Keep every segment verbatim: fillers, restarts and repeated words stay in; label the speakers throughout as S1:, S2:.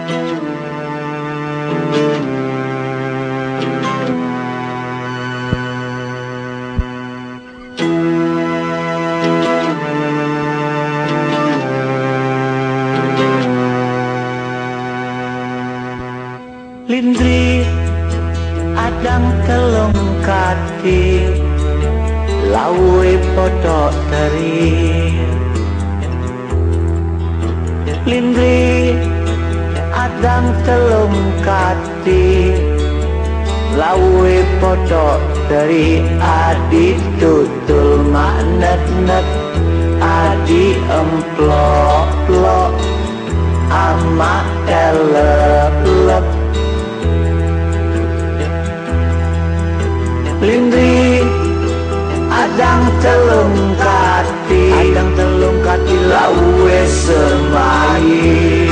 S1: Lindri adang telung kati lawe podo teri. Lindri adang telung kati lawe podo teri. Adi tutul maknet-net, adi emplok-plok, amak elep-lep. Lindri adang telung kati, adang telung kati lawe semai.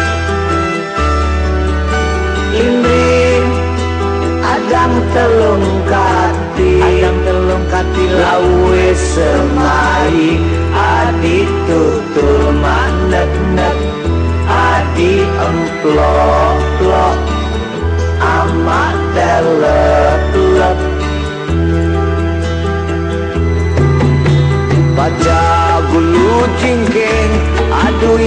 S1: Lindri adang telung kati, adang telung kati lawe semai. Adi tutul manet-net, adi emplok-plok, amat telep-lep. Baca bulu jingking, aduh